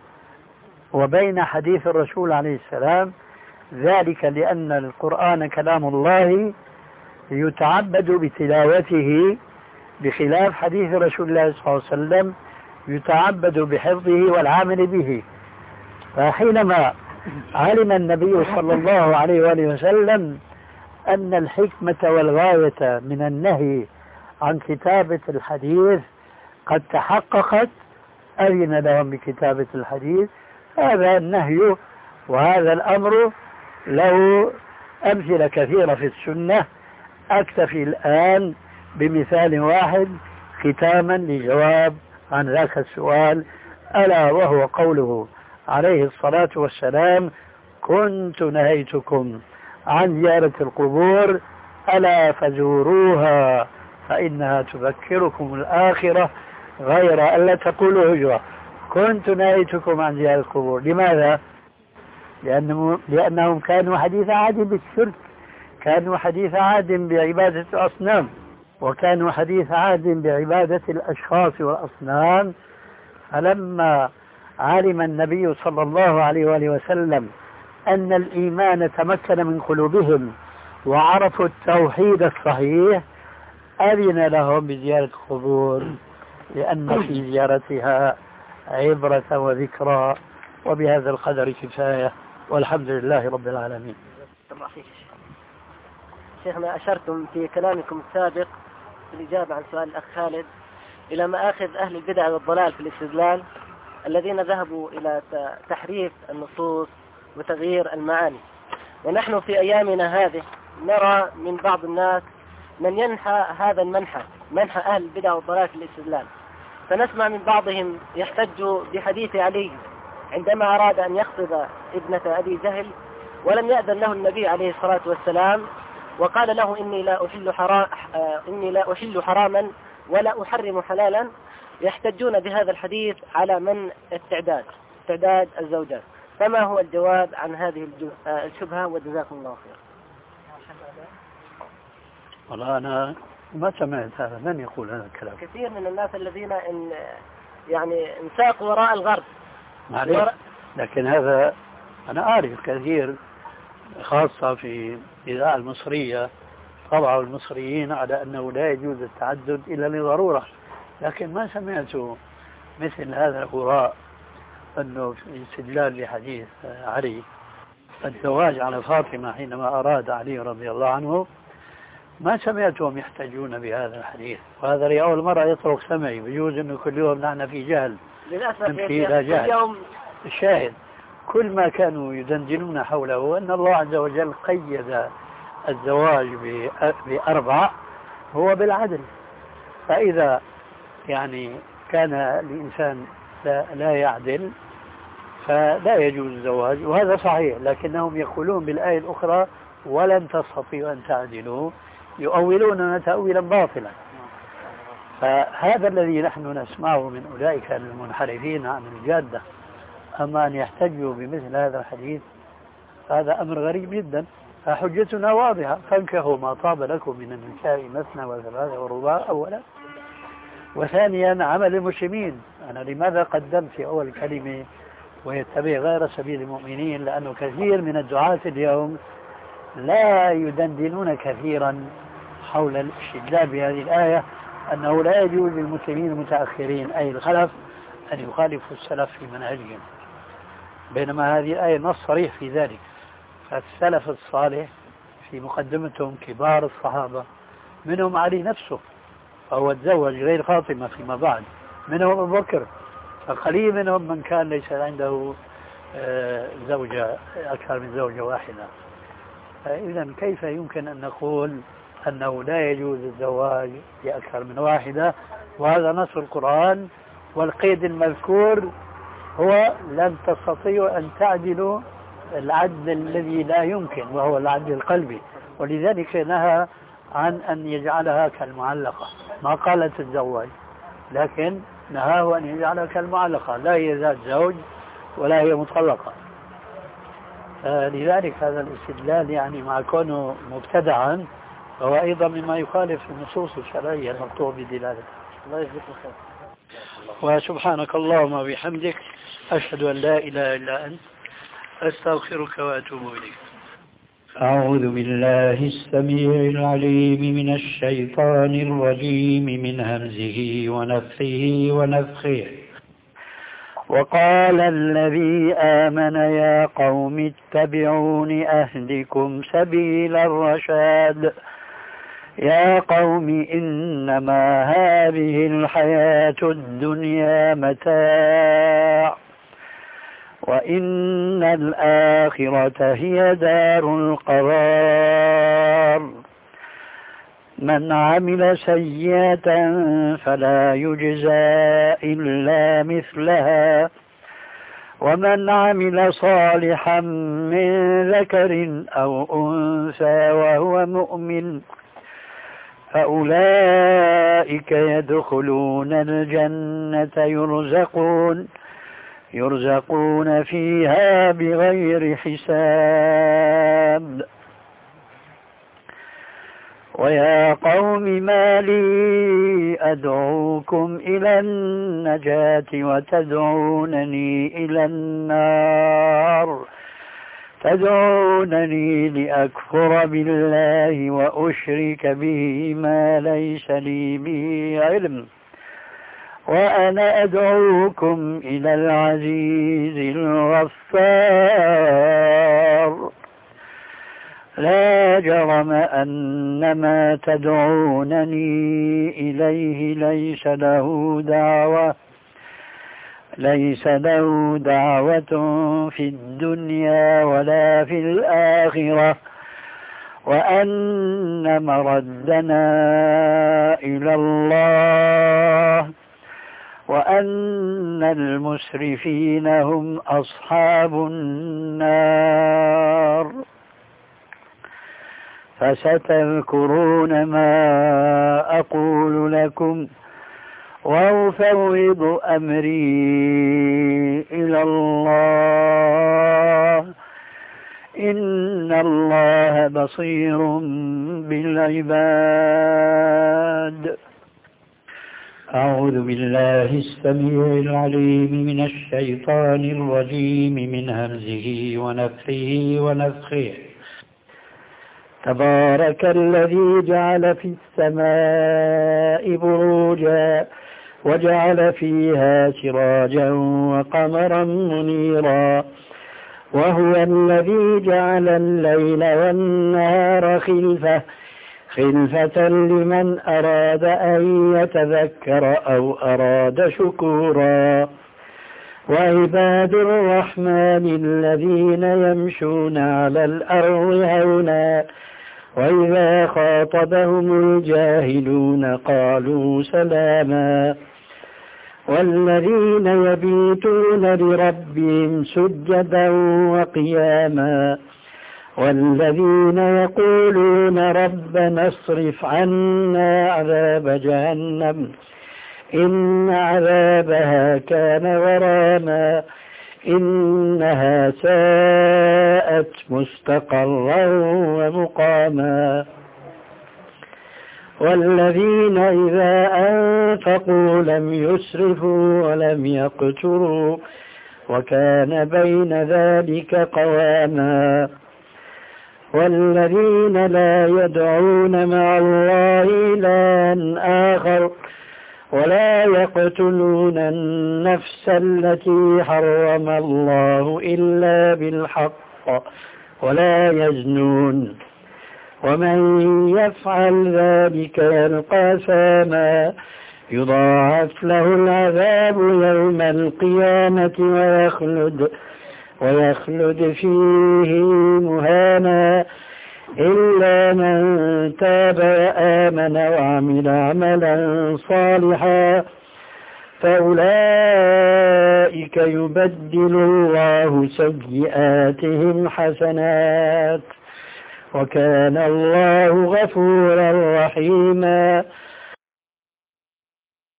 وبين حديث الرسول عليه السلام، ذلك لأن القرآن كلام الله يتعبد بتلاوته، بخلاف حديث رسول الله صلى الله عليه وسلم يتعبد بحفظه والعمل به. فحينما علم النبي صلى الله عليه وآله وسلم أن الحكمة والغاية من النهي عن كتابة الحديث قد تحققت، أذن لهم بكتابة الحديث. هذا النهي وهذا الأمر له أمثلة كثيرة في السنة، أكتفي الآن بمثال واحد ختاما لجواب عن ذاك السؤال، ألا وهو قوله عليه الصلاة والسلام: كنت نهيتكم عن زيارة القبور ألا فزوروها فإنها تذكركم الآخرة غير ألا تقولوا هجرة. كنت نهيتكم عن زيارة القبور. لماذا؟ لأنهم كانوا حديث عهد بالشرك، كانوا حديث عهد بعبادة الأصنام، وكانوا حديث عهد بعبادة الأشخاص والأصنام. فلما علم النبي صلى الله عليه وآله وسلم أن الإيمان تمكن من قلوبهم وعرفوا التوحيد الصحيح، أذن لهم بزيارة القبور، لأن في زيارتها عبرة وذكرى. وبهذا القدر كفاية، والحمد لله رب العالمين. شيخنا، أشرتم في كلامكم السابق في الإجابة عن سؤال الأخ خالد إلى مآخذ أهل البدع والضلال في الاستدلال الذين ذهبوا إلى تحريف النصوص وتغيير المعاني. ونحن في أيامنا هذه نرى من بعض الناس من ينحى هذا المنحى، منحى أهل البدع والضلال في الاستدلال. فنسمع من بعضهم يحتج بحديث علي عندما أراد أن يخطب ابنة أبي جهل ولم يأذن له النبي عليه الصلاة والسلام، وقال له: إني لا أحل حراما ولا أحرم حلالا. يحتجون بهذا الحديث على من استعداد الزوجات. فما هو الجواب عن هذه الشبهة؟ وجزاكم الله خير. والله أنا ما سمعت هذا، من يقول هذا الكلام؟ كثير من الناس الذين يعني انساقوا وراء الغرب. لكن هذا أنا أعرف كثير، خاصة في الإذاعة المصرية طبعوا المصريين على أنه لا يجوز التعدد إلا لضرورة، لكن ما سمعت مثل هذا الهراء أنه في استدلال لحديث علي الزواج على فاطمة حينما أراد علي رضي الله عنه، ما سمعتهم يحتجون بهذا الحديث، وهذا لأول مرة يطرق سمعي. بيجوز أنه كل يوم نحن في جهل نمشي إلى جهل. الشاهد كل ما كانوا يدندنون حوله أن الله عز وجل قيد الزواج ب4 هو بالعدل، فإذا يعني كان الإنسان لا يعدل فلا يجوز الزواج، وهذا صحيح. لكنهم يقولون بالآية الأخرى ولن تستطيعوا أن تعدلوا، يؤولوننا تأويلا باطلا. فهذا الذي نحن نسمعه من أولئك المنحرفين عن الجادة. أما أن يحتجوا بمثل هذا الحديث هذا أمر غريب جدا. فحجتنا واضحة: فانكحوا ما طاب لكم من النساء مثنى وثلاث ورباع أولا، وثانيا عمل المسلمين. أنا لماذا قدمت في أول كلمة ويتبع غير سبيل المؤمنين؟ لأنه كثير من الدعاة اليوم لا يدندنون كثيرا حول الاستدلال بهذه الآية أنه لا يجوز للمسلمين المتأخرين أي الخلف أن يخالفوا السلف في منهجهم، بينما هذه الآية نص صريح في ذلك. فالسلف الصالح في مقدمتهم كبار الصحابة، منهم علي نفسه فهو تزوج غير فاطمة فيما بعد، منهم أبو بكر، فقليل منهم من كان ليس عنده زوجة أكثر من زوجة واحدة. إذا كيف يمكن أن نقول أنه لا يجوز الزواج لأكثر من واحدة؟ وهذا نص القرآن، والقيد المذكور هو لن تستطيعوا أن تعدلوا العدل الذي لا يمكن، وهو العدل القلبي. ولذلك نهى عن أن يجعلها كالمعلقة، ما قالت تتزوج، لكن نهاه أن يجعلها كالمعلقة، لا هي ذات زوج ولا هي مطلقة. لذلك هذا الاستدلال يعني مع كونه مبتدعا هو أيضا مما يخالف النصوص الشرعية المقطوع بدلالته. الله يجزيك الخير. وسبحانك اللهم وبحمدك، أشهد أن لا إله إلا أنت، أستغفرك وأتوب إليك. أعوذ بالله السميع العليم من الشيطان الرجيم من همزه ونفخه ونفخه. وقال الذي آمن يا قوم اتبعون أهدكم سبيل الرشاد. يا قوم إنما هذه الحياة الدنيا متاع، وإن الآخرة هي دار القرار. من عمل سيئة فلا يجزى إلا مثلها، ومن عمل صالحا من ذكر أو أنثى وهو مؤمن فأولئك يدخلون الجنة يرزقون فيها بغير حساب. ويا قوم ما لي أدعوكم إلى النجاة وتدعونني إلى النار، تدعونني لأكفر بالله وأشرك به ما ليس لي به علم، وأنا أدعوكم إلى العزيز الغفار. لا جرم أن ما تدعونني إليه ليس له دعوة في الدنيا ولا في الآخرة، وأن مردنا إلى الله، وأن المسرفين هم أصحاب النار. فستذكرون ما أقول لكم وأفوض أمري إلى الله، إن الله الله بصير بالعباد. أعوذ بالله السميع العليم من الشيطان الرجيم من همزه ونفخه ونفخه. تبارك الذي جعل في السماء بروجا وجعل فيها سراجا وقمرا منيرا وهو الذي جعل الليل والنهار خلفة لمن أراد أن يتذكر أو أراد شكورا. وعباد الرحمن الذين يمشون على الأرض هونا وإذا خاطبهم الجاهلون قالوا سلاما. والذين يبيتون لربهم سجدا وقياما والذين يقولون ربنا اصرف عنا عذاب جهنم إن عذابها كان غراما إنها ساءت مستقرا ومقاما. والذين إذا أنفقوا لم يسرفوا ولم يقتروا وكان بين ذلك قواما. والذين لا يدعون مع الله إلها آخر ولا يقتلون النفس التي حرم الله إلا بالحق ولا يزنون ومن يفعل ذلك يلقى أثاما يضاعف له العذاب يوم القيامة ويخلد فيه مهانا إلا من تاب وآمن وعمل عملا صالحا فأولئك يبدل الله سيئاتهم حسنات وكان الله غفورا رحيما.